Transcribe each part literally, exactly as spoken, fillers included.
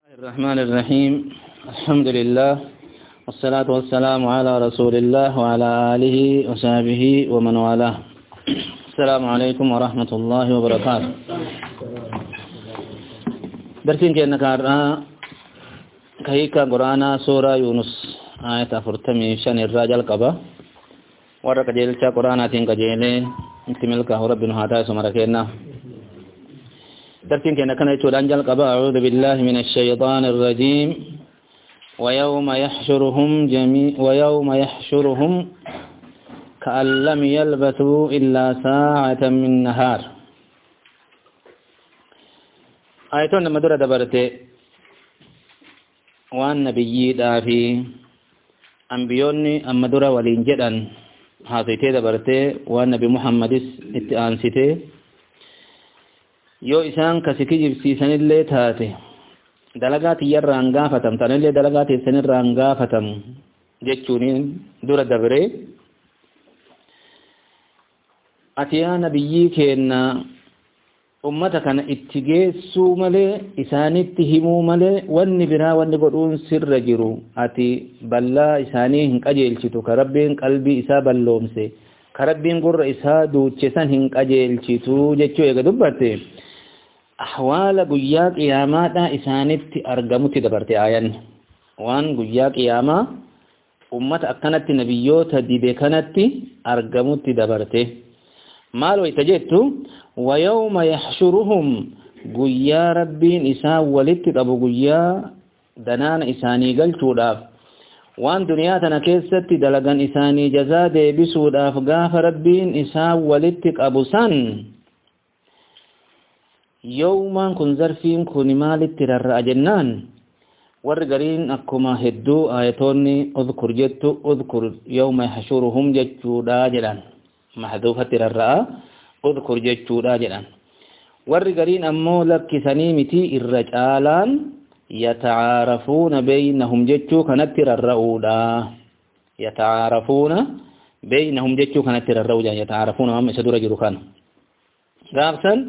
الرحمن الرحيم. الحمد لله والصلاة والسلام على رسول الله وعلى آله وصحبه ومن والاه. السلام عليكم ورحمة الله وبركاته. درسين كأنك أرى كهيكا قرآن سورة يونس آية فرتمي شان الرجال قبا ورق جيلتا قرآن آتين كجيلي انتملك ربنا هاتا سمركينا. درسين كأنك نيتول أنجل قبا أعوذ بالله من الشيطان الرجيم ويوم يحشرهم جميع ويوم يحشرهم كأن لم يلبثوا إلا ساعة من نهار. آياتون مدرة دبرته وان نبيي دافي أنبيوني أمدرة ولينجدًا هاتيتي دبرته وان نبي محمد اتآنسته yoo isaan kasiki jibsiisanillee taate dalagaa tiyyarraan gaafatam tanillee dalagaa teessanirraan gaafatam jechuun dura dabre ati yaa nabiyyii keenna ummata kana itti geessuu malee isaanitti himuu malee wanni biraa wanni godhuun sirra jiru ati ballaa isaanii hin qajeelchitu ka rabbiin qalbii isaa balloomse ka rabbiin gurra isaa duuchesan hin qajeelchitu jechuu eega dubbatte ahwaala guyyaa qiyaamaadha isaanitti argamutti dabarte aayan waan guyyaa qiyaamaa ummata akkanatti nabiyyoota dibe kanatti argamutti dabarte maal wayta jettu wa yawma yahshuruhum guyyaa rabbiin isaa walitti qabu guyyaa danaana isaanii galchuudhaaf waan duniyaa tana keessatti dalagan isaanii jazaa deebisuudhaaf gaafa rabbiin isaa walitti qabu san yawmaan kun zarfiin kun maalitti rarra'a jennaan warri gariin akkuma hedduu ayatoonni udhkur jettu udhkur yawma yahshuruhum jechuudha jedhan mahdhuufatti rarra'a udhkur jechuudha jedhan warri gariin ammoo lakkisanii miti irra caalaan yata'aarafuuna baynahum jechuu kanatti rarra'uudha yata'aarafuuna baynahum jechuu kanatti rarra'uudha yata'aarafuuna amma isa dura jiru kan gaafsan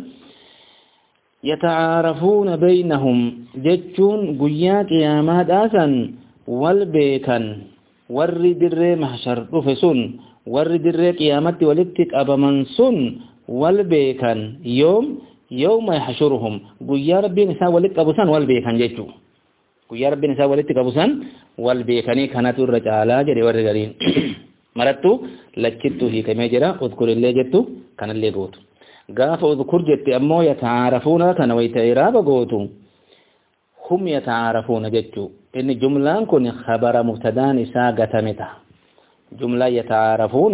يتعارفون بينهم جتون قيا قيامات آسان والبيكن ور در محشر رفسون ور در قيامات ولتك أبمنسون والبيكن يوم يوم يحشرهم قيا ربي نساء ولتك أبسان والبيكن جتو قيا ربي نساء ولتك أبسان والبيكني كانت الرجالة جري ورقرين مرتو لكتو هي كميجرة اذكر اللي جتو كان اللي قوتو قاف اذكر جت أمو يتعارفون كنويت إرابة قوتو هم يتعارفون جتو إن جملة كن خبر مبتدان ساقة متى جملة يتعارفون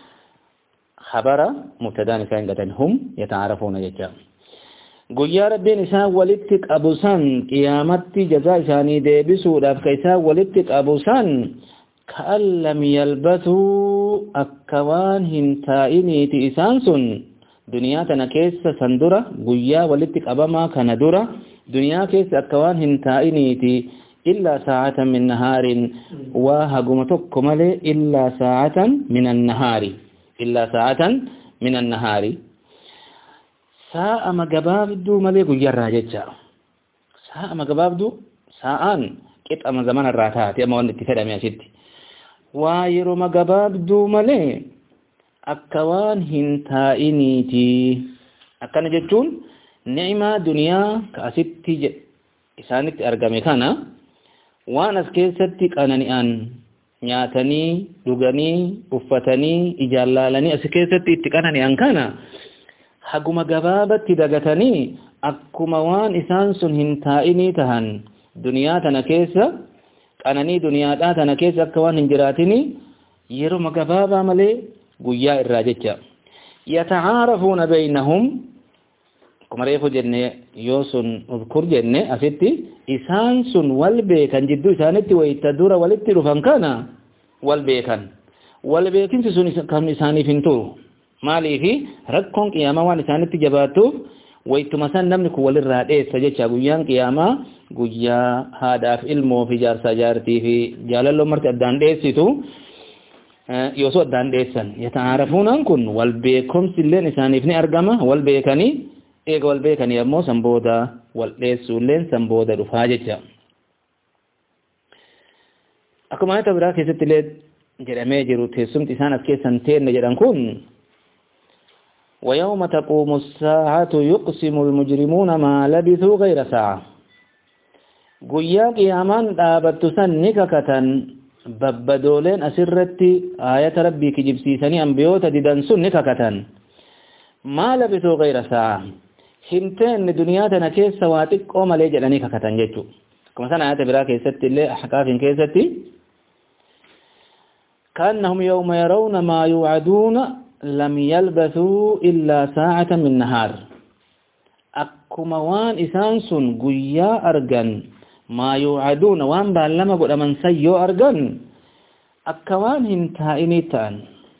خبر مبتدان ساقة هم يتعارفون جتو قيا ربي نساء ولدتك أبو سان قيامت جزاء ساني ديبسو لافكيسا ولدتك أبو سان كأن لم يلبثوا أكوان هنتائني تئسانسن duniyaa tana keessa san dura guyyaa walitti qabamaa kana dura duniyaa keessa akkawaan hin taa'iniiti illaa saa'atan min nahaarin waa haguma tokko malee illaa saa'atan min annahaari illaa saa'atan min annahaari saa'ama gabaabduu malee guyyaarraa jecha saa'ama gabaabduu saa'aan qixama zamanarraa taate amma wanti itti fedhame asitti waa yeroo gabaabduu malee akka waan hin taa'iniiti akkana jechuun ni'imaa duniyaa ka asitti isaanitti argame kana waan as keessatti qanani'an nyaatanii dhuganii uffatanii ijaallalanii as keessatti itti qanani'an kana haguma gabaabatti dagatanii akkuma waan isaan sun hin taa'inii tahan duniyaa tana keessa qananii duniyaadhaa tana keessa akka waan hin jiraatinii yeroo gabaabaa malee guyyaa irraa jecha yata'aarafuuna baynahum kuma reefu jenne yoo sun udhkur jenne asitti isaan sun wal beekan jidduu isaanitti wayta dura walitti dhufan kana wal beekan wal beekinsi sun kan isaaniif hin turu maaliifi rakkoon qiyaamaa waan isaanitti jabaatuuf waytuma san namni kun walirraa dheessa jecha guyyaan qiyaamaa guyyaa haadhaaf ilmoo fi jaarsaa jaartii fi jaalalloo marti addaan dheessitu yoo so addaan dheessan yata'aarafuunaan kun wal beekumsi illeen isaaniif ni argama wal beekanii eega wal beekanii ammoo san booda wal dheessuulleen san booda dhufaa jecha akkuma ayata biraa keessatti illee jedhamee jiru teessumti isaan as keessan teenne jedhan kun ويوم تقوم الساعة يقسم المجرمون ما لبثوا غير ساعة قيا قيامان دابت سنك كتن ببدولين أسرتي آية ربي كجبسيسني أنبيوت ددن سنك كتن ما لبثوا غير ساعة هنتين دنياتنا كيس سواتك قوم لي جلني كتن جيتو كما سنة آية برا كيستي اللي أحقاف كيستي كأنهم يوم يرون ما يوعدون لم يلبثوا إلا ساعة من نهار أكما وان إسانسون قيا أرغن ما يوعدون وان بالما قد من سيو أرغن أكوان هنتائني تان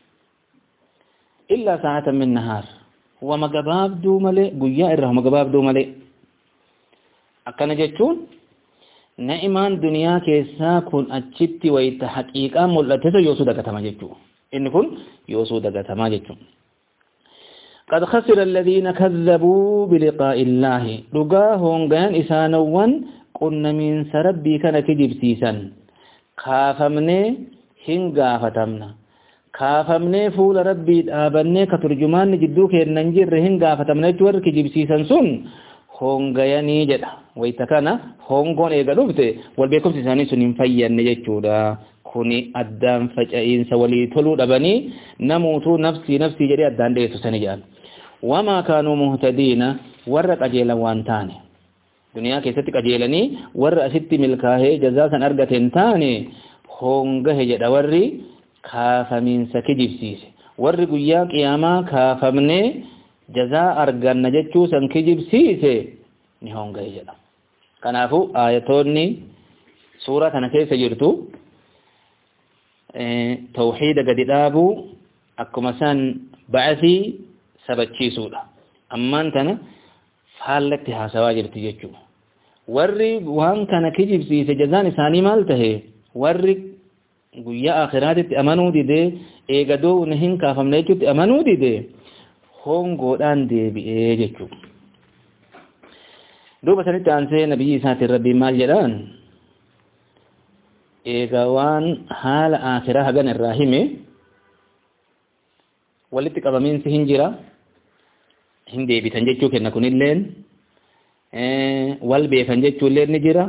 إلا ساعة من نهار ومقباب دو ملي قيا إره مقباب دو ملي أكنا جتون نعمان دنيا كيسا كون أجبتي ويتحقيقا ملتسو يوسو دكتما جتون إن كن يوسو دغتما جچو قد خسر الذين كذبوا بلقاء الله دغاهم غان اسانوان قن من سربي كان كجبسيسن خافمنه هنغافتمنا خافمنه فول ربي دابنه كترجمان جدو كننجر هنغافتمنا جور كجبسيسن سن هونغياني جدا ويتكنا هونغون ايغدوبته والبيكم سيساني سنين فيان جچودا kuni addaan faca'insa walii toluu dhabanii namuutu nafsi nafsi jedhee addaan dheessu sani jedhan wamaa kaanuu muhtadiina warra qajeelan waan taane duniyaa keessatti qajeelanii warra asitti milkaahee jazaa san argateen taane hongahe jedha warri kaafamiinsa kijibsiise warri guyyaa qiyaamaa kaafamnee jazaa arganna jechuu san kijibsiise ni hongahe jedha kanaafuu aayatoonni suuraa kana keessa jirtu توحيد قد دابو أكما سان بعثي سبتشي سودا أما أنتنا فالتها سواجر تجيجو ورّي وان كان كجيب سي سجزان ثاني مالته ورّي قويا آخرات أمنو دي دي إيقادو نهين كافم نيجو أمنو دي دي هون قودان دي بي إيجيجو دوبا سنت أنسي نبي ساتي ربي مال جلان eegawaan haala akhiraa hagan irraa hime walitti qabamiinsi hin jira hin deebitan jechuu kenna kunilleen wal beekan jechuulleen ni jira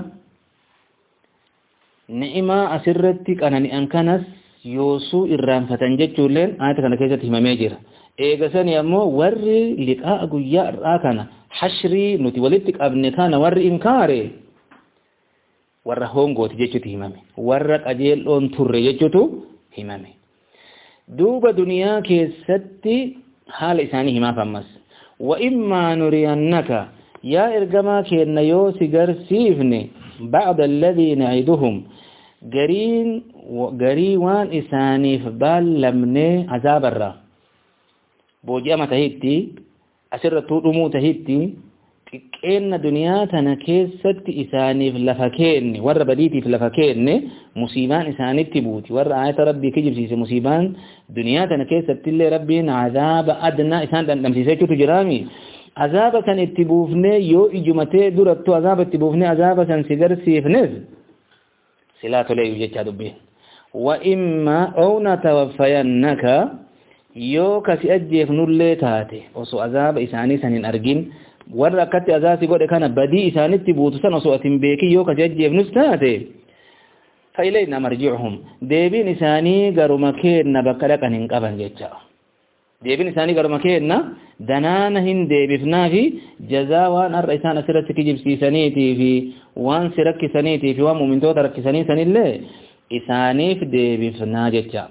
ni'imaa asirratti qanani'an kanas yoosuu irraanfatan jechuulleen ayata kana keessatti himamee jira eegasani ammoo warri liqaa guyyaa irraa kana hashrii nuti walitti qabne kana warri inkaare warra hongooti jechuutu himame warra qajeelloon turre jechuutu himame duuba duniyaa keessatti haala isaanii himaaf ammas wa immaa nuriyannaka yaa ergamaa keenna yoo si garsiifne ba'da alladhii na'iduhum gariin garii waan isaaniif baallamnee azaabarra booji'ama tahitti asirrattuu dhumuu tahitti xiqqeenna duniyaa tana keessatti isaaniif lafa keenne warra badiitiif lafa keenne musiibaan isaanitti buuti warra ayata rabbii kijibsiise musiibaan duniyaa tana keessatti illee rabbiin azaaba adnaa isaan dhandhamsiisee jechuutu jiraami azaaba san itti buufnee yoo ijumatee durattu azaaba itti buufnee azaaba san si garsiifnes silaa toleeyu jechaa dubbeen wa imma aw natawaffayannaka yoo kasi ajjeefnullee taate osoo azaaba isaanii san hin argin warra akkatti azaasi godhe kana badii isaanitti buutu san osoo atin beeki yoo kasi ajjeefnus taate fa ilayna marji'uhum deebiin isaanii garuma keenna bakka dhaqan hin qaban jecha deebiin isaanii garuma keenna danaana hin deebifnaa fi jazaa waan har'a isaan asirratti kijibsiisaniitii fi waan si rakkisaniitii fi waan mu'mintoota rakkisanii sanillee isaaniif deebifnaa jecha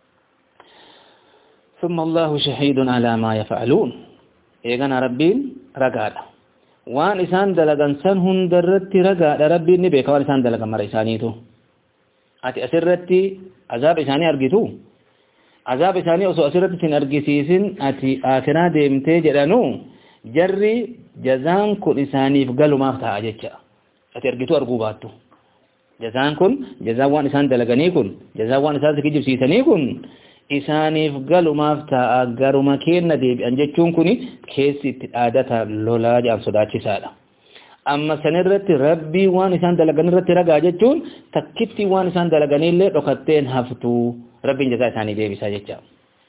ثم الله شهيد على ما يفعلون eegana rabbiin ragaadha waan isaan dalagan san hundarratti ragaadha rabbiin ni beeka waan isaan dalagan mara isaaniitu ati asirratti azaaba isaanii argitu azaaba isaanii osoo asirratti sin argisiisin ati akhiraa deemtee jedhanu jarri jazaan kun isaaniif galumaaf ta'a jecha ati argitu arguu baattu jazaan kun jazaan waan isaan dalaganii kun jazaan waan isaan kijibsiisanii kun isaaniif galumaaf ta'a garuma kenna deebi'an jechuun kuni keessi itti dhaadata lolaa jaan sodaachisaadha amma sanirratti rabbii waan isaan dalagan irratti ragaa jechuun takkitti waan isaan dalaganillee dhokatteen haftu rabbiin jazaa isaanii deebisaa jecha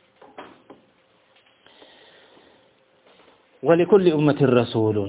ولكل أمة رسول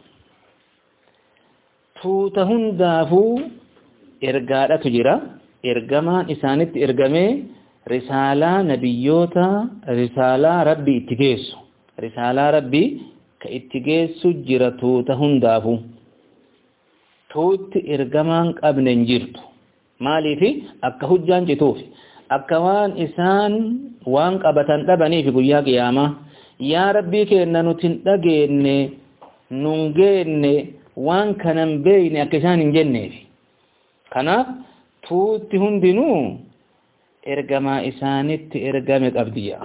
توتهن دافو إرقادة تجرى إرقمان إسانت إرقامي رسالة نبيوتا رسالة ربي اتقيسو رسالة ربي كاتقيسو جرى توتهن دافو توت إرقمان قبل نجرتو مالي في أكا هجان جتوفي أكا وان إسان وان قبتان لبني في قيا قيامة يا ربي كأننا نتندقين ننقين وان كان بين أكسان جنة كان توت هندنو إرقما إسانت إرقامت أبدية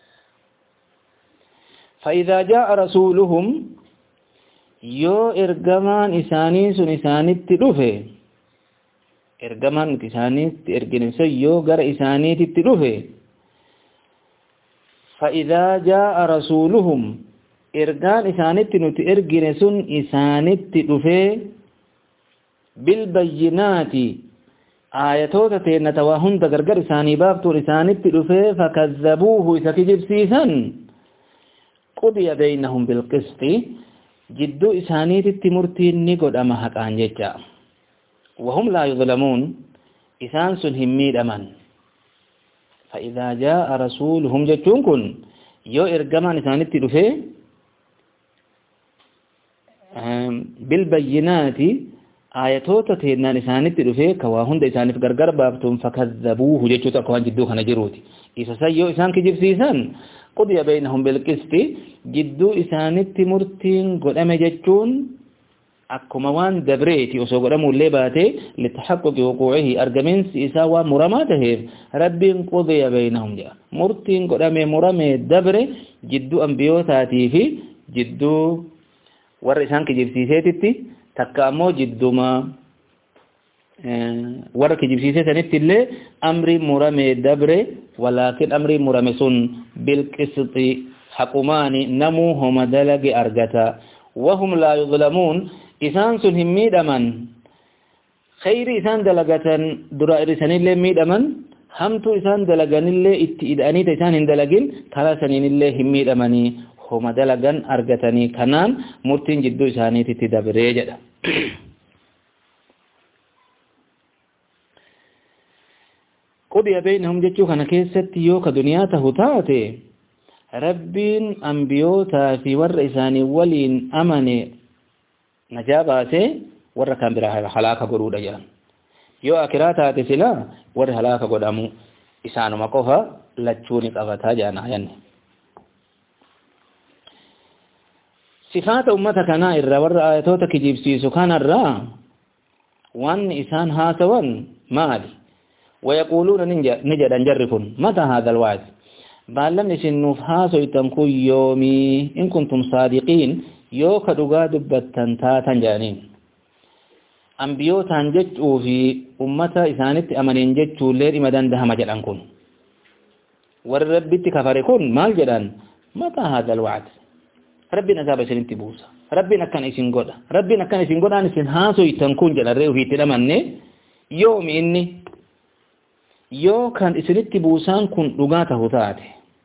فإذا جاء رسولهم يو إرقمان إسانيس إسانت لفه إرقمان إسانت إرقنس يو غر إسانت لفه فإذا جاء رسولهم إرقان إسانت نتئرقنس إسانت لفه بالبينات آياتوت تينتواهن تقرقر إساني بابتو إسانت لفه فكذبوه إسا كجب سيسا قضي بينهم بالقسط جدو إسانيت التمرتين نقود أما حقان ججا وهم لا يظلمون إسان سنهميد أمان فإذا جاء رسولهم جتون كن يو إرقمان إسانيت دفه بالبينات آياتوتا تينان إسانيت دفه كواهن دا إسانيت غرغر بابتون فكذبوه جتو تقوان جدو خنا جروتي إسا سيو إسان كجب سيسان قضي بينهم بالقسط جدو إسانيت مرتين قدام جتون akkuma waan dabreeti osoo godhamu illee baate litahaqquqi wuquu'ihi argaminsi isaa waan muramaa taheef rabbiin qudiya baynahum jedha murtiin godhame murame dabre jidduu ambiyootaatii fi jidduu warra isaan kijibsiiseetitti takka ammoo jidduma warra kijibsiisee sanitti illee amri murame dabre walaakin amri murame sun bilqisxi haqumaani namuu homa dalage argata wahum laa yuzlamuun إسان سنهم ميدمن خير إسان دلقتن درائر إسان اللي ميدمن همتو إسان دلقن اللي إداني تإسان هندلقن ثلاثنين اللي هم ميدمني هم دلقن أرقتني كنان مرتين جدو إساني تتدبري جدا قضي بينهم جتشو كان كيست يوك دنياته تاتي ربين أنبيوتا في ور إساني ولين أمني نجاباته ور كان برا هلاك غرودا جان يو اخراتا تسلا ور هلاك غدامو اسانو مكوفا لچوني قبتا جانا ين صفات امتك نا الر ور ايتوتك جيبسي سكان الر وان اسان هاتون مالي ويقولون ننجا نجد نجرفون متى هذا الوعد بالم نسنوف هاسو يتنكو يومي ان كنتم صادقين yoo ka dhugaa dubbattan taatan jaaniin ambiyootaan jechuu fi ummata isaanitti amaneen jechuullee dhima dandahama jedhan kun warri rabbitti kafare kun maal jedhan mataa haadal wa'ad rabbiin azaaba isinitti buusa rabbiin akkana isin godha rabbiin akkana isin godhaan isin haasoytan kun jedharree ofiitti dhamanne yoomi inni yoo kan isinitti buusaan kun dhugaa tahu taate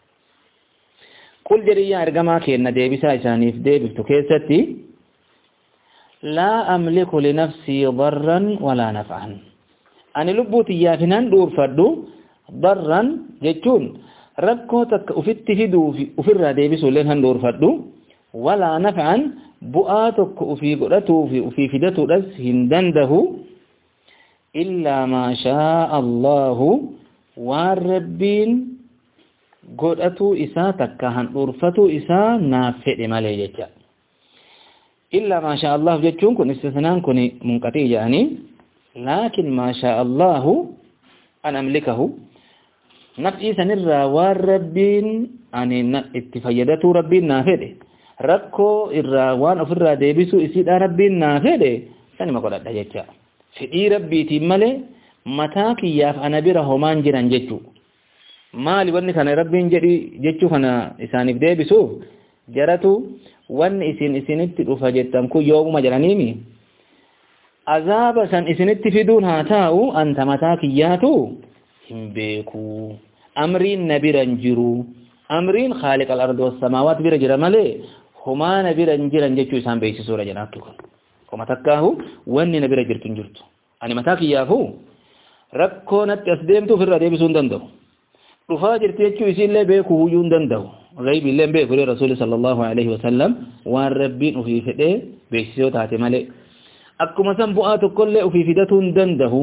قل جريا ارغما كينا ديبسا اسانيف ديبفتو كيستي لا املك لنفسي ضرا ولا نفعا اني لبوتي يافنان دور فدو ضرا جتون ركوتك افت فيدو في افر ديبسو لهن دور فدو ولا نفعا بؤاتك في قدتو في في فدتو دس هندنده الا ما شاء الله والربين godhatu isaa takka han urfatu isaa naaf fedhe malee jecha illa ma sha Allah jechuun kun istisnaan kun munqati jaani lakin ma sha Allah an amlikahu nafsi sanirra wa rabbiin ani itti fayyadatu rabbiin naaf fedhe rakko irra waan ofirra deebisu isida rabbiin naaf fedhe sanima godhadha jecha fedhii rabbiitiin malee mataa kiyyaaf ana bira homaan jiran jechuu maali wanni kana rabbiin jedhi jechuu kana isaaniif deebisuuf jaratu wanni isin isinitti dhufa jettan kun yoomuma jedhaniimi azaaba san isinitti fiduun haa ta'u anta mataa kiyyaatu hin beeku amriin nabiran jiru amriin khaaliq al-ardi was-samaawaat bira jira malee humaa nabiran jiran jechuu isaan beeksisuudha jedhaatu kun kuma takkaahu wanni nabira jirtu hin jirtu ani mataa kiyyaafu rakkoo natti as deemtuuf irraa deebisuu hin danda'u dhufaa jirti jechuu isiillee beekuu huyyuu hin danda'u غيب الله بيقول الرسول صلى الله عليه وسلم وان ربين في فدي بيسيو تاتي مالي اكما سنبؤات كل في فدتون دنده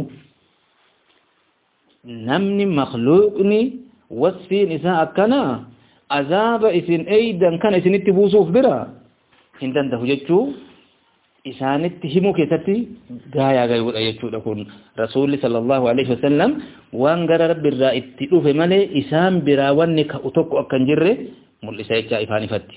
نمني مخلوقني وصفي نساء كنا عذاب اسن ايضا كان اسن اتبوسوف برا ان دنده جتشو اسان اتهمو كيستي غايا غيور ايجتشو لكون رسول صلى الله عليه وسلم وان غر رب الرا اتلوف مالي اسان برا ونك اتوكو اكن جره ملسا يجا افاني فتي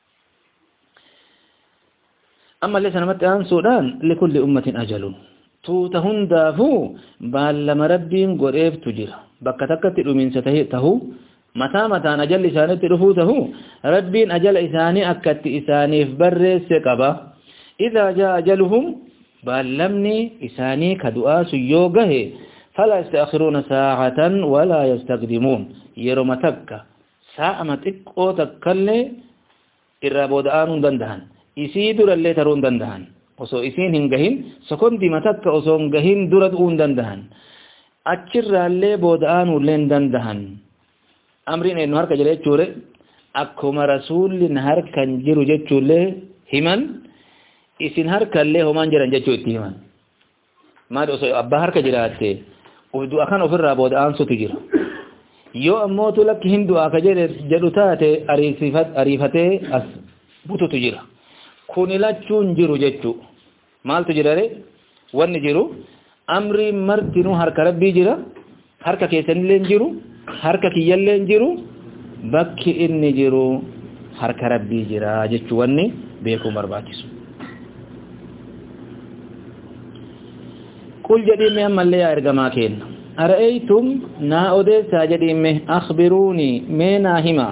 اما ليس نمت ان سودان لكل امه اجل توتهن دافو بالما ربين غريب تجرا بكتكت من ستهته متى متى اجل لسانه رفوته ربين اجل اساني اكت اساني برس قبا اذا جاء اجلهم بالمني اساني كدعاء سيوغه فلا يستأخرون ساعة ولا يستقدمون يرمتك ساعة متقو تكلي الرابودآن دندهن إسيدر اللي ترون دندهن وصو إسين هنگهن سكون دي متك وصو هنگهن درد اون دندهن أچر اللي بودآن ولين دندهن أمرين إنو هرك جلي چوري أكما رسول نهر كنجر جچولي همن إسين هرك اللي همان جرن جچو اتهمان ما دو سو أبا هرك جلاتي ودو أخان أفر رابودآن سو تجر yoo ammoo tu lakki hindu aka jedhu taate ariifatee as bututu jira kun ilachuun jiru jechu maaltu jirare wanni jiru amri martinu harka rabbii jira harka keessanillee jiru harka kiyyallee jiru bakki inni jiru harka rabbii jira jechu wanni beekuu barbaachisu qul jedhime ammallee yaa ergamaa kenna أرأيتم نا أوديسا جديمه أخبروني مينا هما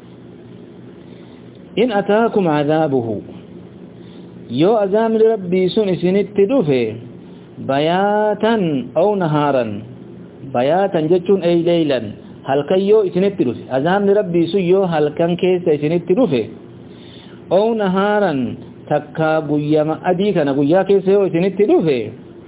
إن أتاكم عذابه يو أزام لربي سن سنت دوفه بياتا أو نهارا بياتا جتون أي ليلا هل كي يو سنت دوفه أزام لربي سن يو هل كان كيس سنت دوفه أو نهارا تكا قيام أديكا نقيا كيس يو سنت دوفه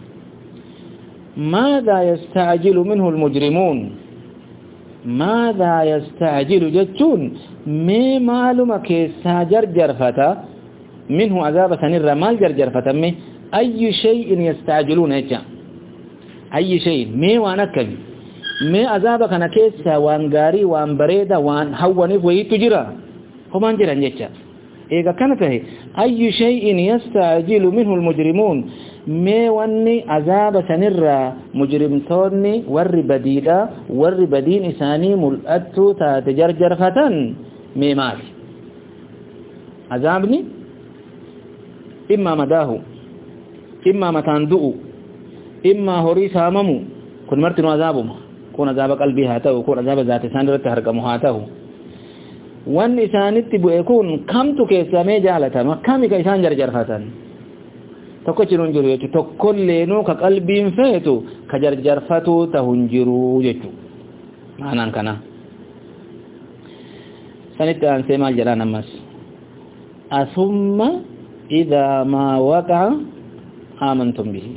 ماذا يستعجل منه المجرمون ماذا يستعجل جتون مي معلومة كيسا جرجر فتا منه عذاب سنر مال جرجر فتا مي أي شيء يستعجلون هجا أي شيء مي وانكب مي عذابك أنا كيسا وان غاري وان بريدا وان حوانف ويتجرى هم انجران جتا إذا كانت هي أي شيء يستعجل منه المجرمون مي واني عذاب سنرى مجرمتوني ور بديدا ور بدين إساني ملأتو تاتجرجر فتن مي مالي عذابني إما مداه إما متاندؤ إما هوري ساممو كن مرتن عذابهم كون عذاب قلبي هاته كون عذاب ذات سانرت هرقمو هاته وان إسانت بؤكون كم تكيسامي جالتما كم كيسان جرجر فتن tokko jiru jiru jechu tokkolleenu ka qalbiin feetu ka jarjarfatu tahun jiru jechu maanaan kana sanitti aansee maal jedhaan ammas asumma idhaa maa waqa'a aamantum bihi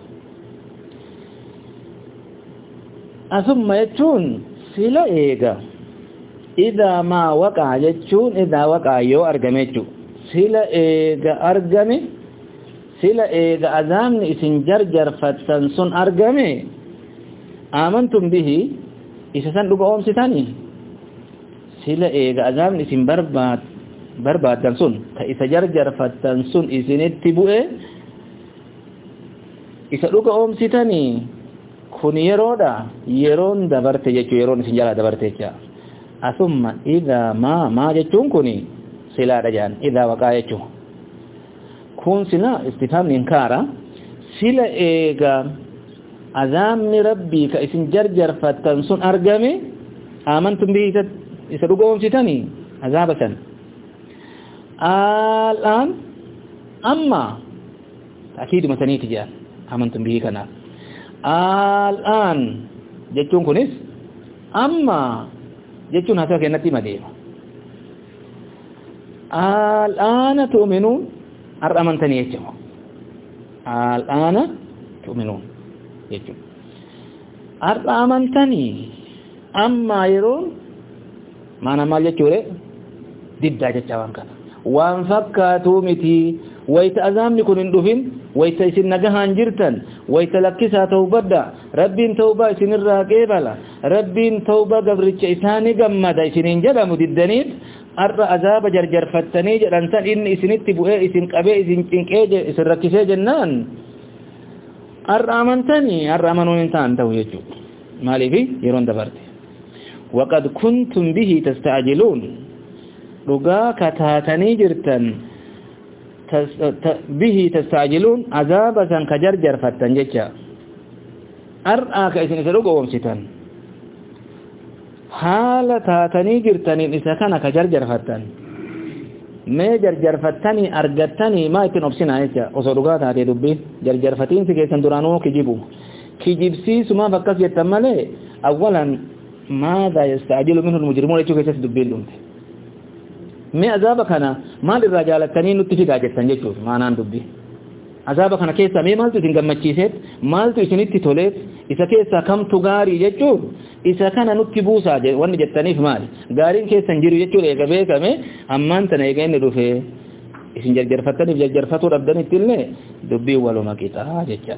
asumma jechuun sila eega idhaa maa waqa'a jechuun idhaa waqa'a yoo argame jechu sila eega argame sila eega azaabni isin jarjarfattan sun argame aamantum bihi isa san dhuga oomsitanii sila eega azaabni isin barbaad barbaaddan sun ka isa jarjarfattan sun isinitti bu'e isa dhuga oomsitanii kun yeroodha yeroon dabarte jechuu yeroon isin jalaa dabarte jecha asumma idhaa maa maa jechuun kuni silaadha jaan idhaa waqaa jechuu kun sila istifham inkara sila eega azamni rabbi ka isin jarjarfattan sun argame آمنتم به يسرقوهم ستاني عذابة الآن أما تأكيد مثني تجاه آمنتم به كنا الآن جتون كنس أما جتون هسا كنتي مدينة الآن تؤمنون أرأمنتني يجمع الآن تؤمنون يجمع أرأمنتني أما يرون ما نمال يجوره ضد جتوان كنا وان فكاتو متي ويت أزامني كن اندفن ويت إسن نجهان جرتن ويت لكسا توبدا ربين توبا إسن الراقبلا ربين توبا قبرتش إساني قمدا إسن انجدا مددنيت أرى عذاب جرجر فتني جرانتان إن إسن اتبؤي إسن قبي إسن انكيج إسن ركسي جنان أرى أمنتني أرى أمنون انتان تو يجو مالي في يرون دبرتي وقد كنتم به تستعجلون رقا كتاتني جرتن به تستعجلون عذابا كجرجر فتن جيشا أرآك إسن إسرقوا ومستان حالة تاتني جرتني إسا كان كجرجر فتن ما جرجر فتني أرغتني ما يتن أبسنا إسا وصدقات هذه دبي جرجر فتين سكيسان درانو كجيبو كجيبسي سما فكس يتمالي أولا ماذا يستعجل منه المجرمون يتو كيساس دبي لهم ما عذابك أنا ما للرجال التانين نتفق جتن جيشوف ما نان دبي عذابك أنا كيسا مي مالتو تنقم مجيسات مالتو إسنتي توليت إسا كيسا كم تغاري جيشوف إسا كان نتبوسا وان جتنيف مالي غارين كيسا نجيرو جيشوف إيقا بيكا مي أمان تنايقين ندوفي إسن جرجر فتني جرجر فتو ربداني تلني دبي والو مكيتا جيشا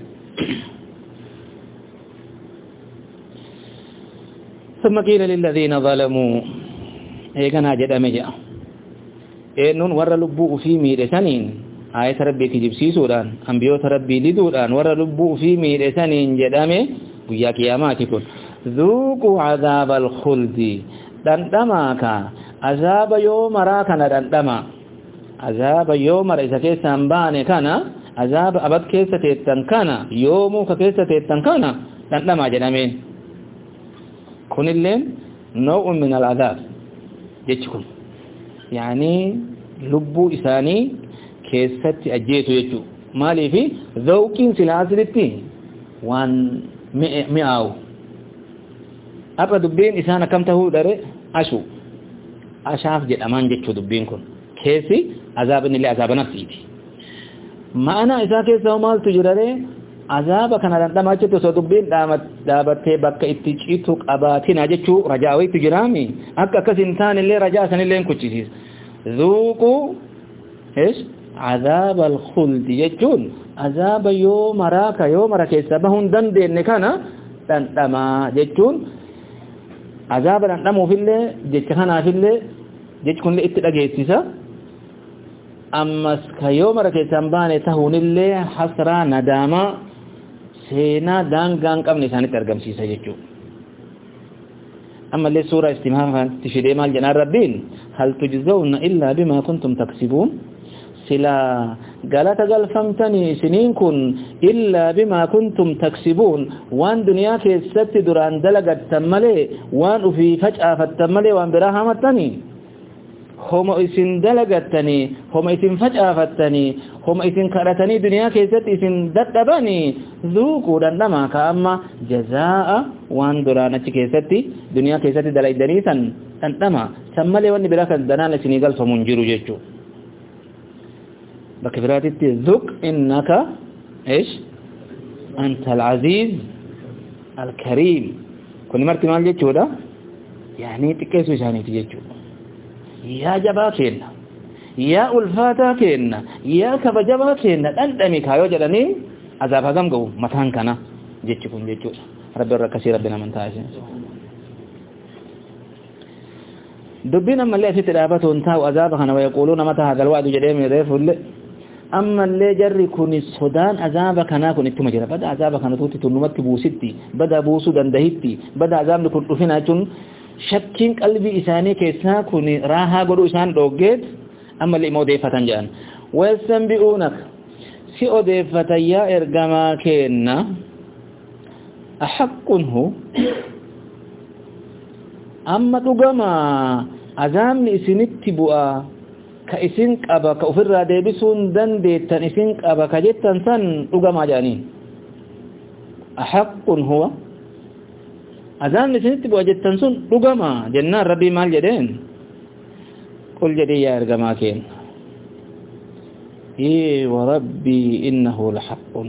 ثم قيل للذين ظلموا إيقا ناجد أمجأ eenun warra lubbuu ufii miidhe saniin ayata rabbii kijibsiisuudhaan anbiyoota rabbii diduudhaan warra lubbuu ufii miidhe saniin jedhame guyyaa qiyaamaati kun dhuuquu cadaaba alkhuldi dhandhamaa ka azaaba yoo maraa kana dhandhama azaaba yoo mara isa keessaan baane kana azaaba abad keessa teettan kana yoomuu ka keessa teettan kana dhandhamaa jedhameen kunilleen naw'un min al'adaab jechi kun يعني لبو إساني كيست أجيتو يجو مالي في ذوقين سلاسلتي وان مئاو أبا دبين إسانا كم تهو داري أشو أشاف جد أمان جتشو دبين كن كيسي عذابني اللي عذاب نفسيتي ما أنا إسا كيسا ومال تجراري عذابا كان لندما جتو سو دبين دابتي بكا اتجيتوك أباتنا جتشو رجاوي تجرامي أكا كسنتان اللي رجاسن اللي انكوشيسيس ذوقوا إيش عذاب الخلد يجون عذاب يوم راك يوم راك يسبهون دند إنكانا دندما يجون عذاب دندمو في اللي جتخانا في اللي جتكون اللي اتلاقيتسا أمس كيوم راك يسنبان تهون اللي حسرا نداما سينا دانقان قبل نساني ترقم سيسا يجون أما اللي سورة استمهام تشيدي مال جنار ربين هل تجزون إلا بما كنتم تكسبون سلا قالت قال فمتني سنين كن إلا بما كنتم تكسبون وان دنيا كيست دران دلقت تملي وان في فجأة فتملي وان براها متني هم اسن دلقتني هم اسن فجأة فتني هم اسن كرتني دنيا كيست اسن دتبني ذوقوا دندما كأما جزاء وان درانة كيست دنيا كيست دلائدني سن دندما سملي وان براك دنانة سنيقل فمنجرو جيجو بكفراتي ذوق إنك إيش أنت العزيز الكريم كل مرتي مال جيجو دا يعني تكيسو شاني تجيجو يا جبا كينا يا ألفاتا كينا يا كبجبا كينا أندمي كايو جدني عذاب هزم قو متان كنا جيتشكم جيتشو رب الركسي ربنا من تاشين دبنا ما اللي أسيت الآبات وانتهوا عذابها ويقولون متى هذا الوعد جديم يضيف أما اللي جري كون السودان عذابك أنا كون إتما جرى بدأ عذابك أنا توتي تنمت بوستي بدأ بوسو دندهتي بدأ عذاب نكون رفنا جن شكين قلبي إساني كيسا كوني راها قدو إسان دوغيت أما اللي موديفة جان ويستنبئونك سي أوديفة يا إرقما كينا أحق هو amma dhugama azamni isinitti bu'a ka isin qaba ka ofirraa deebisuun dandeettan isin qaba ka jettan san dhugama jedhanii ahaqqun huwa azamni isinitti bu'a jettan sun dhugama jennaan rabbii maal jedheen qul jedhii yaa ergamaa keen ee warabbii innahu lahaqqun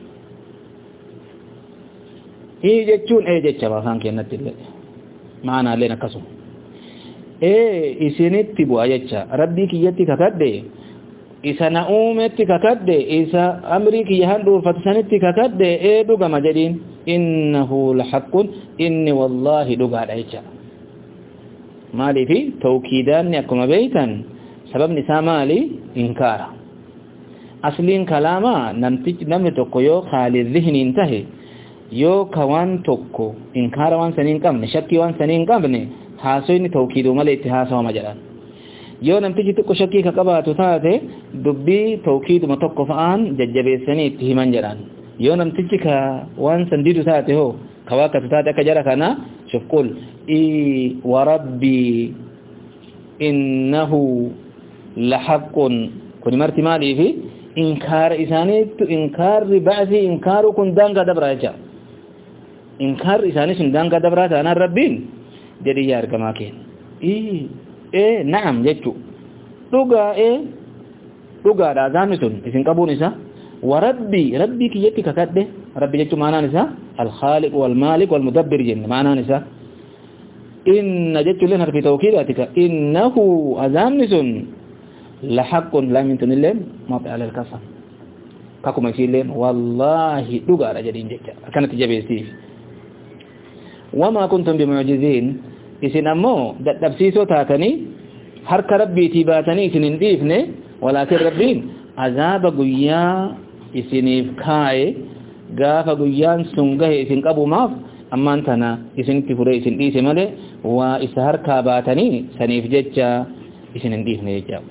ee jechuun ee jecha afaan keenyatti illee maana illee akkasuma ee isinitti bu'a jecha rabbii kiyyatti kakadde isa na uumetti kakadde isa amrii kiyya handhuurfatu sanitti kakadde ee dhugama jedhiin innahu lahaqqun inni wallahi dhugaadha jecha maaliifi tawkiidaanni akkuma beeytan sababni isaa maali inkaara asliin kalaamaa namtichi namni tokko yoo khaalii dhihniin tahe yoo ka waan tokko inkaara waan sanii hin qabne shakkii waan sanii hin qabne haasoyni tawkiiduu malee itti haasawama jedhan yoo namtichi tokko shakkii ka qabaatu taate dubbii tawkiiduma tokko fa'aan jajjabeessanii itti himan jedhan yoo namtichi ka waan san didu taate hoo ka waakkatu taate akka jara kana shufqul i warabbii innahu lahaqqun kuni marti maaliifi inkaara isaaniittu inkaarri ba'asii inkaaru kun daangaa dabraa jecha inkaarri isaanii sun daangaa dabraa taanaan rabbiin jedhii yaa ergamaa keen ee na'am jechuu dhugaa ee dhugaadha azaanni sun isin qabuun isa warabbii rabbii kiyyatti kakadhe rabbi jechuu maanaan isa alkhaaliq walmaalik walmudabbir jenne maanaan isa inna jechuu illeen harfi tawkiidaatika innahu azaanni sun lahaqqun laamintuun illeen mafi alal kasam kakuma isii illeen wallaahi dhugaadha jedhiin jecha akkanatti jabeessiif wamaa kuntum bimucjiziin isin ammoo dadhabsiisoo taatanii harka rabbiitii baatanii isin hin dhiifne walaakin rabbiin azaaba guyyaa isiniif kaaye gaafa guyyaan sun gahe isin qabumaaf ammaan tana isinitti fure isin dhiise malee waa isa harkaa baatanii saniif jecha isin hin dhiifne jecha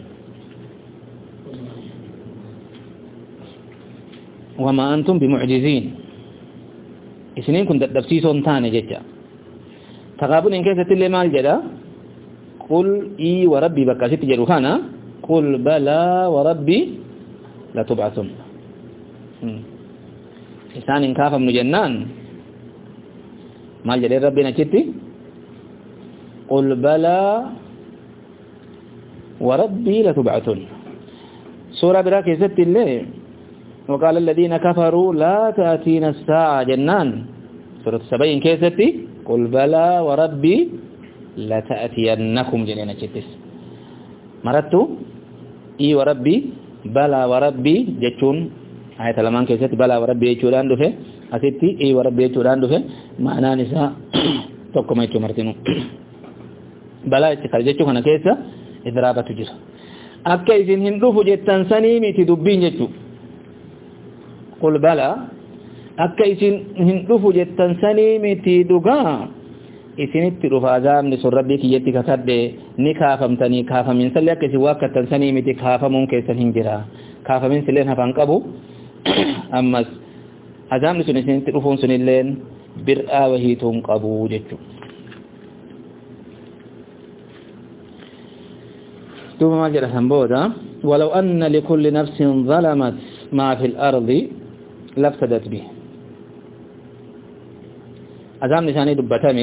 وما أنتم بمعجزين إسنين كنت تدبسيسون تاني جدا تقابل إن كيسة اللي مال جدا قل إي وربي بكاسيت جروخانا قل بلا وربي لا تبعثون إسان إن كافة من جنان مال جدا ربنا كتي قل بلا وربي لا تبعثون سورة برا كيسة اللي وقال الذين كفروا لا تأتينا الساعة جنان سورة السبعين كيستي قل بلى وربي لا تأتينكم جنين جتس مرتو إي وربي بلى وربي جتون آية لمان كيستي بلى وربي جتودان دفه أتتي إي وربي جتودان دفه معنى نساء توقما يتو مرتنو بلى اتقال جتو هنا كيسا إذرابة تجر أكا إذن هندوفو جتان سنيمي تدبين جتو قل بلى akka isin hin dhufu jettan sanii miti dhugaa isinitti dhufa azaabni sun rabbii kiyyatti kakadhe ni kaafamtanii kaafamin sallee akka isin waakkattan sanii miti kaafamuun keessan hin jira kaafamin silleen hafan qabu ammas azaabni sun isinitti dhufuun sun illeen bir'aa wahiituun qabu jechuu duuba maal jedha san booda walaw anna likulli nafsin zalamat maa fi al-ardi lafsadat bih azaabni isaanii dubbatame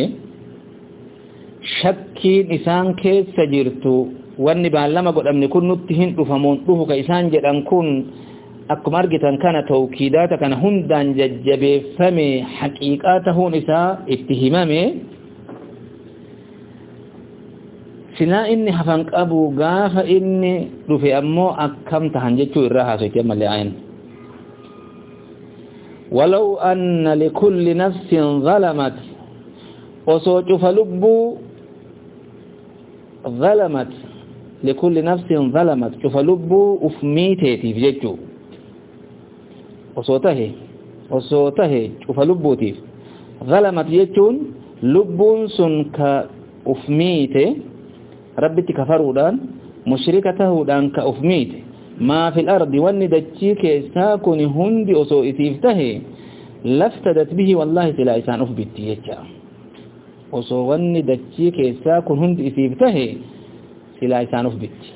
shakkiin isaan keessa jirtu wanni baallama godhamni kun nutti hin dhufamuun dhufu ka isaan jedhan kun akkuma argitan kana tawkiidaata kana hundaan jajjabeeffame haqiiqaa tahuun isaa itti himame silaa inni hafan qabu gaafa inni dhufe ammoo akkam tahan jechuu irraa haasoyti ammallee ayin ولو أن لكل نفس ظلمت وصوت فلبو ظلمت لكل نفس ظلمت فلبو أفميتي في جيجو وصوته وصوته فلبو تيف ظلمت جيجون لبون سنك أفميتي ربتي كفرودان مشركته دان كأفميتي ما في الأرض وندتشيك ساكن هندي أسوء تيفته لافتدت به والله تلا إسان أفبتي يجا osoo wanni dachii keessaa kun hundi isiif tahe silaa isaan uf bitti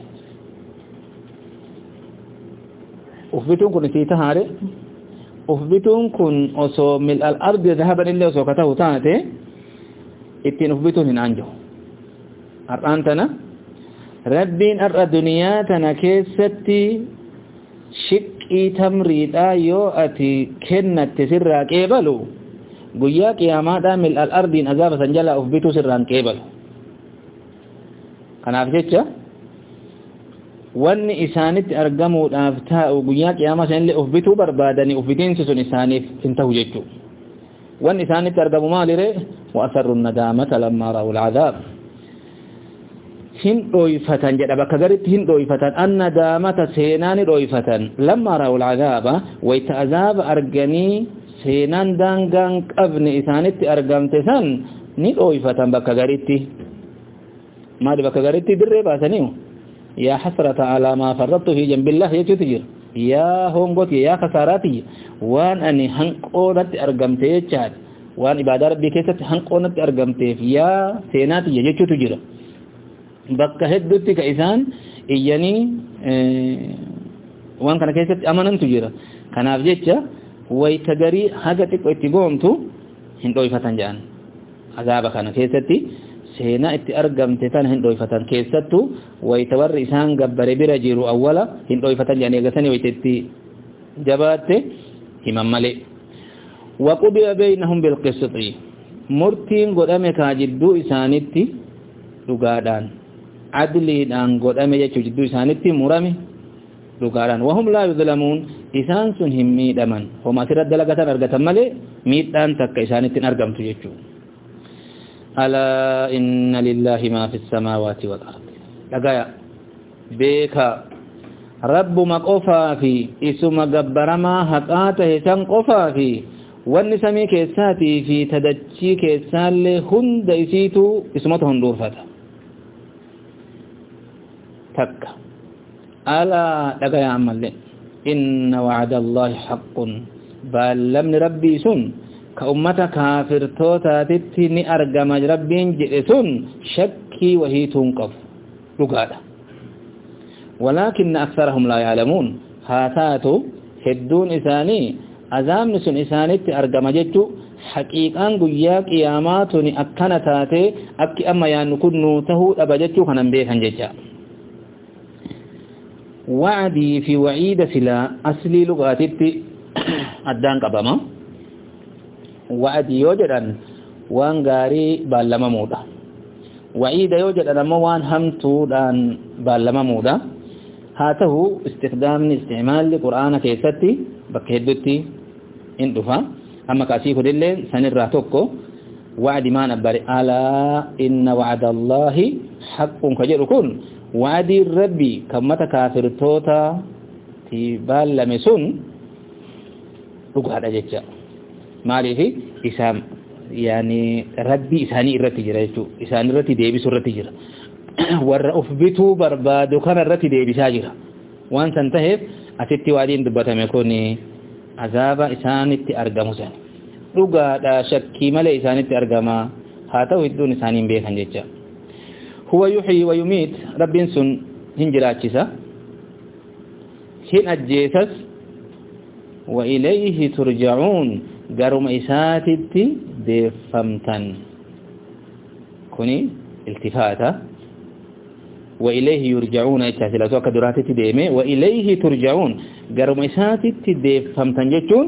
uf bituun kun isii tahaare uf bituun kun osoo mil al ardi dhahaban illee osoo katahu taate ittiin uf bituun hin aanjahu har'aan tana rabbiin har'a duniyaa tana keessatti shiqqii tamriidhaa yoo ati kennatte sirraa qeebalu guyyaa qiyaamaadhaa mil al ardiin azaaba san jalaa uf bituu sirraan qeebalu kanaaf jecha wanni isaanitti argamuudhaaf taa'u guyyaa qiyaamaa sanillee uf bituu barbaadanii uf bitiinsi sun isaaniif hin ta'u jechuu wanni isaanitti argamu maalire wa asarru nadaamata lammaa ra'u al'adaab hin dhoyfatan jedha bakka garitti hin dhoyfatan annadaamata seenaani dhoyfatan lammaa ra'u al'adaaba wayta azaaba arganii seenaan daangaan qabne isaanitti argamte san ni dhoyfatan bakka garitti maali bakka garitti dirree baasanii يا حسرة على ما فرطت في جنب الله يتجر يا هونغوتي يا خساراتي وان اني هنقونت ارغمتي يچاد وان عبادة ربي كيست هنقونت ارغمتي يا سيناتي يجو تجر بك هدتي كإسان إياني وان كان كيست امانن تجر كان افجيچا ويتغري حاجتك ويتغومتو هندوي فتن جان عذاب كان كيستي seenaa itti argamte tan hin dhoyfatan keessattu waytawarri isaan gabbare bira jiru awwala hin dhoyfatan jedhanii eegatanii waytetti jabaatte himan malee waqudiya baynahum bilqisti murtiin godhame kaa jidduu isaanitti dhugaadhaan adliidhaan godhame jechuu jidduu isaanitti murame dhugaadhaan wahum laa yuzlamuun isaan sun hin miidhaman homa asirratti dalagatan argatan malee miidhaan takka isaanitti hin argamtu jechuu ألا إن لله ما في السماوات والأرض لقايا بيكا رب ما قفا في اسم قبر ما حقاته سن قفا في والنسمي كيساتي في تدجي كيسال هند يسيتو اسمته هندور فتا تك ألا لقايا عمال إن وعد الله حق بل لم ربي سن كأمتا كافر توتا تتني أرقام ربين جئسون شكي وهي تنقف لقادة ولكن أكثرهم لا يعلمون هاتاتو هدون إساني أزامن سن إساني أرقام جئتو حقيقاً قياك إياماتني أكنا تاتي أكي أما يانكن نوته أبجتو خنن بيخن جئتا وعدي في وعيد سلا أسلي لغاتي أدان قبما وعدي يوجدان وان غاري بالما مودا وعيد يوجدان اما وان همتودان بالما مودا هاته استخدام استعمال القرآن كيستي بكهدتي اندفا اما كاسي خدلين سنرا توكو وعد ما نبر الا ان وعد الله حق كجركن وعد ربي كما تكافر توتا تي بالمسون رغدا جچا maaliif isaan yaani rabbi isaanii irratti jira jechuu isaan irratti deebisu irratti jira warra of bituu barbaadu kana irratti deebisaa jira waan san taheef asitti waadiin dubbatame kun azaaba isaanitti argamu san dhugaadha shakkii malee isaanitti argama haa ta'u hedduun isaanii hin beekan jecha huwa yuhyi wa yumiit rabbiin sun hin jiraachisa hin ajjeesas wa ilayhi turja'uun garuma isaatitti deeffamtan kuni iltifaata wa ilayhi yurja'una ittasilatu akka duraatitti deeme wa ilayhi turja'un garuma isaatitti deeffamtan jechuun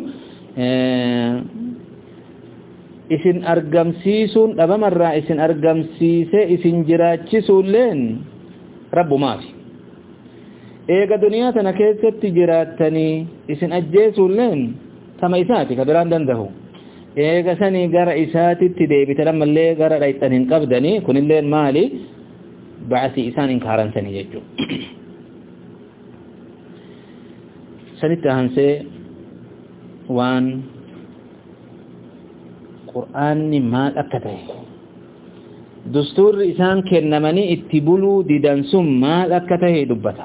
isin argamsiisuun dhabamarraa isin argamsiise isin jiraachisuulleen rabbumaafi eega duniyaa tana keessatti jiraattanii isin ajjeesuulleen sama isaati ka biraan dandahu eega sanii gara isaatitti deebitan ammallee gara dhayxan hin qabdanii kunilleen maali ba'asii isaan inkaaran sanii jechuu sanitti aansee waan qur'aanni maal akka ta'e dusturri isaan kennamanii itti buluu didan sun maal akka ta'e dubbata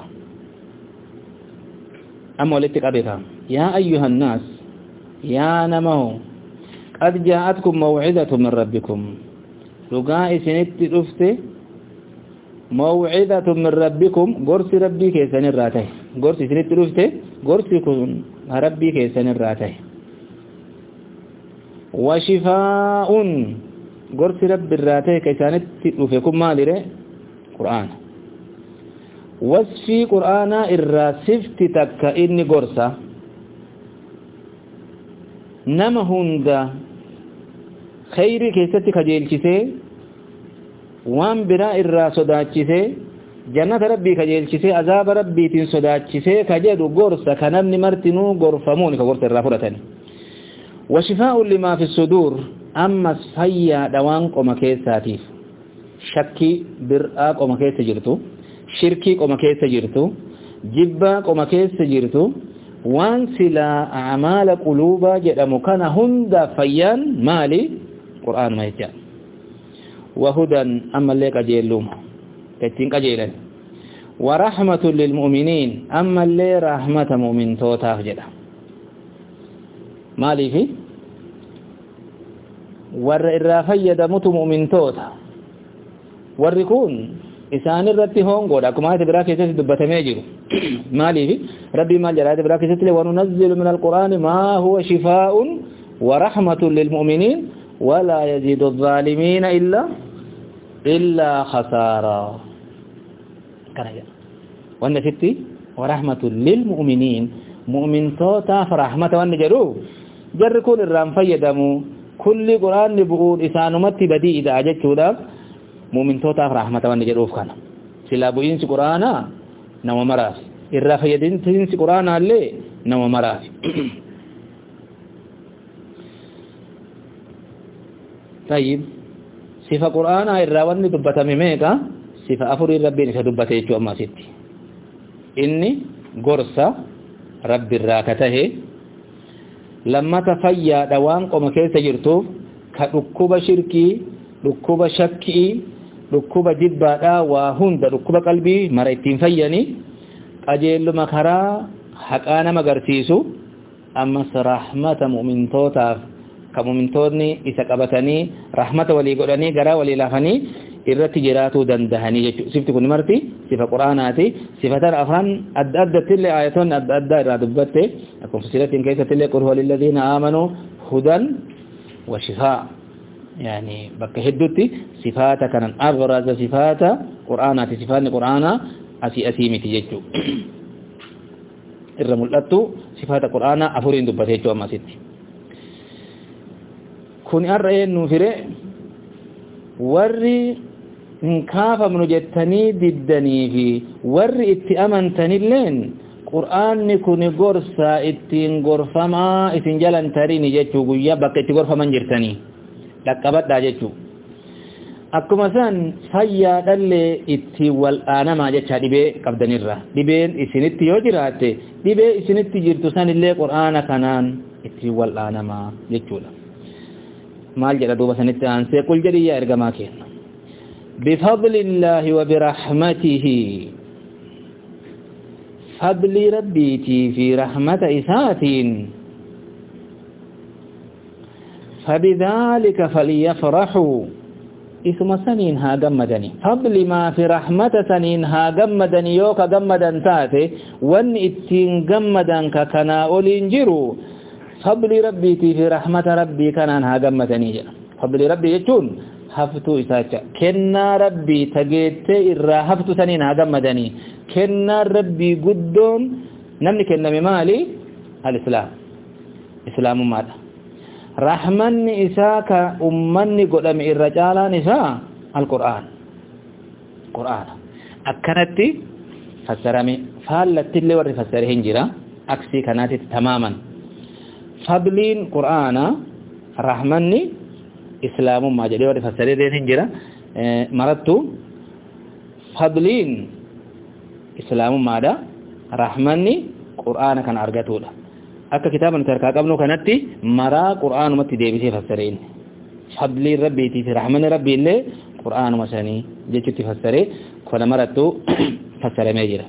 amma walitti qabeta yaa ayyuhan naas yaa namahu qad jaa'atkum maw'izatun min rabbikum dhugaa isinitti dhufte موعظة من ربكم قرص ربي كيسان الراته قرص isinitti dhufte قرص kun ربي كيسان الراته وشفاء قرص رب الراته كيسان dhufekum maalire قرآن وصفي قرآن الراسفت تكا إني قرصة نما هندا خيري كيستي خجيلشيسي وان برا الراس صداچيسي جنة ربي خجيلشيسي عذاب ربي تين صداچيسي خجدو قرصة كنمني مرتنو غرفموني كغرصة الرافرتني وشفاء لما في الصدور أما سفيا دوان قوم كيساتيف شكي برآ قوم كيس جرتو شركي قوم كيس جرتو جبا قوم كيس جرتو وان سلا أعمال قلوبا جدامو كان هندا فيان مالي قرآن ما يتجا وهدى أما اللي قجيلهم كتين قجيلا ورحمة للمؤمنين أما اللي رحمة مؤمن توتاف جدا مالي في ور الرافية دمت مؤمن توتا وركون إسان الرتي هون قد أكما يتبرا كيسة دبتمي جيرو مالي في ربي ما جرى يتبرا كيسة وننزل من القرآن ما هو شفاء ورحمة للمؤمنين ولا يزيد الظالمين إلا إلا خسارا كرجا وأن ستي ورحمة للمؤمنين مؤمن توتا فرحمة وأن جرو جر كون الرام فيدمو كل قرآن نبغون إسانمت بدي إذا أجد كودا مؤمن توتا فرحمة وأن جروف كان سلابو إنس قرآنا نو مراس الرا فيدين إنس قرآنا اللي نو مراس طيب صفة قرآن الراوان دبتا ميميكا صفة أفر ربي نسا دبتا يجو أما ستي إني قرصة رب الراكته لما تفيا دوان قوم كيس جرتو كركوب شركي ركوب شكي ركوب جبادا وهند ركوب قلبي مريتين فياني أجيل مكرا حقانا مغرسيسو أما رحمة مؤمن توتاف كمؤمنتوني إذا قبتني رحمة ولي قراني قرا ولي لافني إرتي جراتو دندهني سفت كن مرتي صفة قرآناتي صفة أفهان أد أد تلي آياتون أد أد رادبته أكون فسيرة كيف تلي قل هو للذين آمنوا هدى وشفاء يعني بك هدوتي صفات كان أغرز صفات قرآناتي صفات قرآنا أسي أسيمي تججو الرمولاتو صفات قرآنا أفورين دبته جو أما ستي kun arra'een nuufire warri hinkaafamnu jettanii diddanii fi warri itti amantanilleen qur'aanni kun gorsaa ittiin gorfamaa isin jalan tarini jechuu guyyaa bakka itti gorfaman jirtanii dhaqqabadhaa jechuu akkuma san fayyaa dhallee itti wal'aanamaa jecha dhibee qabdanirra dhibeen isinitti yoo jiraatte dhibee isinitti jirtu sanillee qur'aana kanaan itti wal'aanamaa jechuudha مال جرى دوبا سنتان سيقول جري يا إرقما كين بفضل الله وبرحمته فضل ربيتي في رحمة إساتين فبذلك فليفرحوا اسم سنين ها قمدني فضل ما في رحمة سنين ها قمدني يوكا قمدن تاتي وان اتين قمدن ككنا أولينجروا فضل ربي في رحمة ربي كان ها قمتني جنا فضل ربي يجون هفتو إساچا كنا ربي تجيت إرا هفتو سنين ها قمتني كنا ربي قدون نمني كنا ممالي الإسلام إسلام ماذا رحمن إساك أمني قدام الرجال نساء القرآن قرآن أكنتي فسرمي فالت اللي وري فسرهن جرا أكسي كانت تماما فضلين قرآن رحمني إسلام ما جدي وري فسرهن جرا اه مرتو فضلين إسلام ماذا رحمني قرآن كان أرغتولا akka kitaaba nuti harkaa qabnu kanatti maraa qur'aanumatti deebisee fassareen fadli rabbiitii fi rahmanni rabbii illee qur'aanuma sanii jechuutti fassaree kana marattu fassaramee jira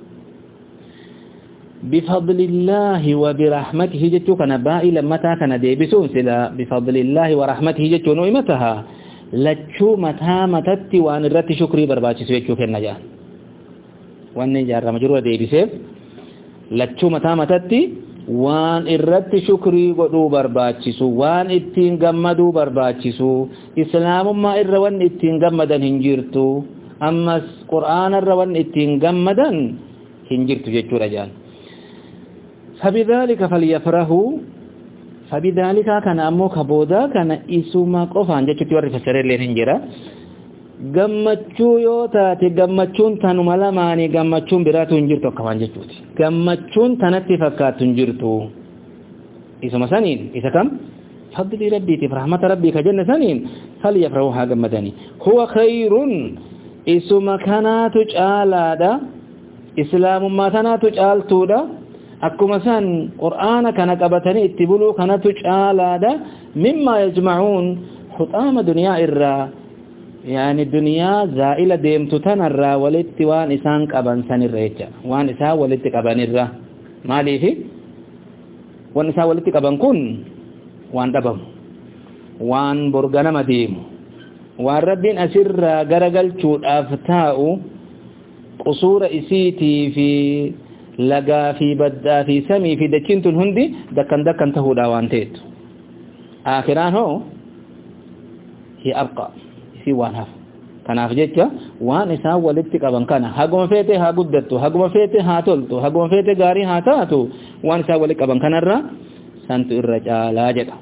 bifadlillahi wa birahmatihi jechuu kana baa'ii lammataa kana deebisuun sila bifadlillahi wa rahmatihi jechuun himataha lachuu mataa matatti waan irratti shukrii barbaachisu jechuu kenna jaan wanni jaarrama jiru deebiseef lachuu mataa matatti waan irratti shukrii godhuu barbaachisu waan ittiin gammaduu barbaachisu islaamummaa irra waan ittiin gammadan hin jirtu ammas qur'aana irra waan ittiin gammadan hin jirtu jechuudha jaan fabidhalika falyafrahu fabidhalika kana ammoo kabooda kana isuma qofaan jechuutti warri fassarellee hin jira gammachuu yoo taate gammachuun tanuma lamaanii gammachuun biraatu hin jirtu akka waan jechuuti gammachuun tanatti fakkaatu hin jirtu isuma saniin isa kam fadli rabbiitiif rahmata rabbii ka jenne saniin falyafrahu haa gammadanii huwa khayrun isuma kanaatu caalaadha islaamummaa tanaatu caaltuudha akkuma san qur'aana kana qabatanii itti buluu kanatu caalaadha mimma yajma'uun hutaama duniyaa irraa yani duniyaa zaa'ila deemtu tanarraa walitti waan isaan qaban sanirra jecha waan isaan walitti qabanirra maaliifi waan isaan walitti qaban kun waan dhabamu waan borganama deemu waan rabbiin asirraa garagalchuudhaaf taa'u qusuura isiitii fi lagaa fi baddaa fi samii fi dachiin tun hundi dakkan dakkan tahuudha waan ta'etu akhiraan hoo hi abqa fi waan hafu kanaaf jecha waan isaan walitti qaban kana haguma feete haa guddattu haguma feete haa toltu haguma feete gaarii haa taatu waan isaan walitti qaban kanarra santu irra caalaa jedha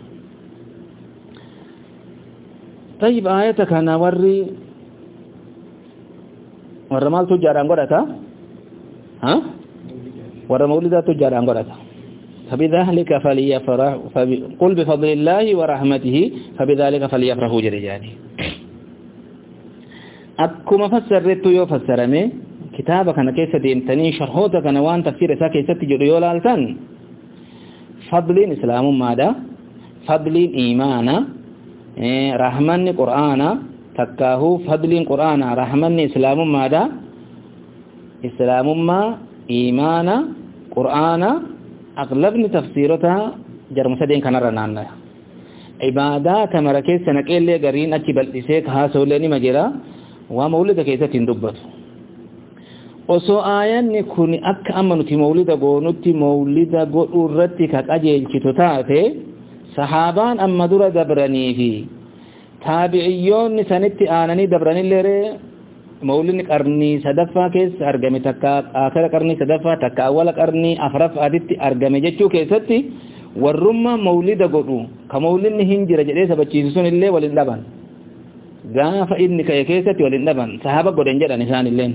طيب آية كان وري ورمال تجاران قرأتا ها ورمولدات تجاران قرأتا فبذلك فليفرح فب... قل بفضل الله ورحمته فبذلك فليفرحوا جريجاني أكما فسرت يو فسرمي كتابك أنا كيف ديمتني شرحوتك أنا وان تفسير إسا كيف تجر يولالتن فضل إسلام ماذا فضل إيمانا إيه رحمن قرآن تكاهو فضل قرآن رحمن إسلام ماذا إسلام ما إيمانا قرآن أغلبني تفسيرتها جرم سدين كان رنانا عبادات مركز سنكيل لي قرين أتي بلسيك هاسوليني مجرى ومولد كيسة تندبت وسو آيان كوني أك أمنتي مولد قونتي مولد قررتي كأجيل كتوتاتي صحابان أما دور دبراني في تابعيون سنتي آناني دبراني لري مولد قرني صدفة كيس أرقمي تكا آخر قرني صدفة تكا أول قرني أفرف آدتي أرقمي جتشو كيستي والرمى مولد قرو كمولد هنجر جريسة بچيسون اللي وللبان غافا إني كيستي وللبان صحابة قرن جرى نسان اللين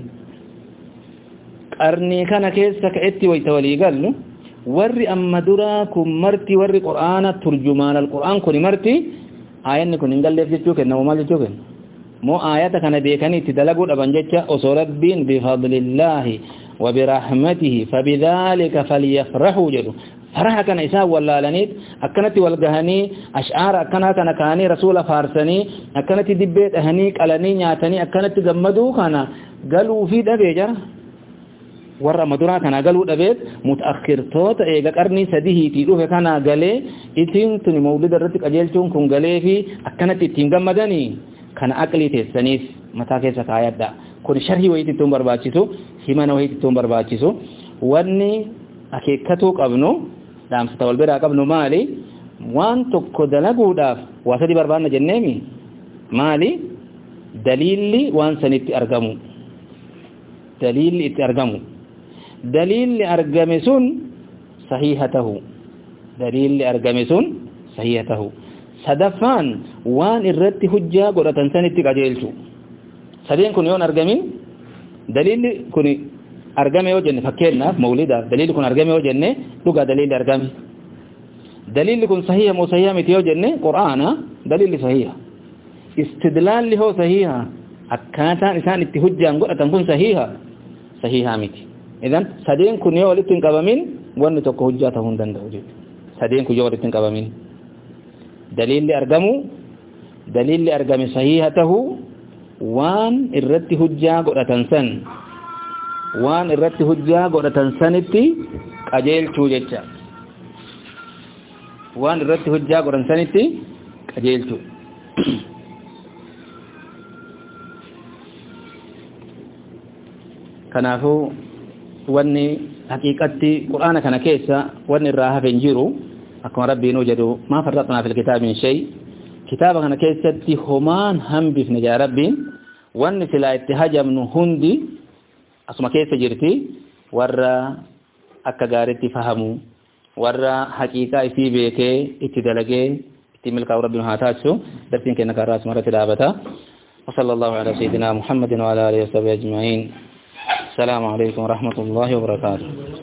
قرني كان كيسة كأتي ويتولي قال warri amma dura kun marti warri qur'aana turjumaan alquran kun marti ayanni kun ingalleef jechuu kenna mo mal jechuu kenna mo ayata kana beekanii itti dalaguu dhaban jecha osoo rabbiin bi fadlillahi wa bi rahmatihi fabidhalika falyafrahu jedhu faraha kana isaa wallaalaniit akkanatti walgahanii ash'aara akkana kana kaanii rasuula faarsanii akkanatti dibbee dhahanii qalanii nyaatanii akkanatti gammaduu kana galuu fi dhabee jara warra madura kana galuu dhabeet mutaakhirtoota eega qarni sadihiitii dhufe kana galee itiin tuni mawlida irratti qajeelchuun kun galee fi akkanatti ittiin gammadanii kana aqlii teessaniif mataa keessa kaayadha kun sharhi wayitittuun barbaachisu himana wayitittuun barbaachisu wanni akeekkatuu qabnu dhaamsata wal biraa qabnu maali waan tokko dalaguudhaaf waa sadi barbaanna jenneemi maali daliilli waan sanitti argamu daliilli itti argamu دليل أرجمسون صحيحته دليل أرجمسون صحيحته صدفان وان الرد حجة قرة سنة تقاجيلشو سدين كن يون أرجمين دليل كن أرجمي وجن فكرنا مولدا دليل كن أرجمي وجن لقى دليل أرجمي دليل كن صحيح مو صحيح متيو جن قرآن دليل صحيح استدلال له صحيح أكاتا إنسان اتحجة قرة تكون صحيحة صحيحة متي إذن سدين كن يو ولتن قبامين وان توقع حجاته هندن دوجد سدين كن يو ولتن قبامين دليل لأرقمو دليل لأرقم صحيحته وان الرد حجا قرأ تنسن وان الرد حجا قرأ تنسنتي قجيل چوجتشا وان الرد حجا قرأ تنسنتي قجيل چو كنافو واني حقيقة قرآن كان كيسا واني الراها فنجيرو أكما ربي نوجدو ما فرطنا في الكتاب من شيء كتابا كان كيسا همان هم بفن جا ربي واني في الاتهاج من هندي أسما كيسا جرتي ورى أكا غارتي فهمو ورى حقيقة في بيكي اتدلقي اتملك ربي نهاتاتسو درسين كينا كراس مرة الآبتا وصلى الله على سيدنا محمد وعلى آله وصحبه أجمعين السلام عليكم ورحمة الله وبركاته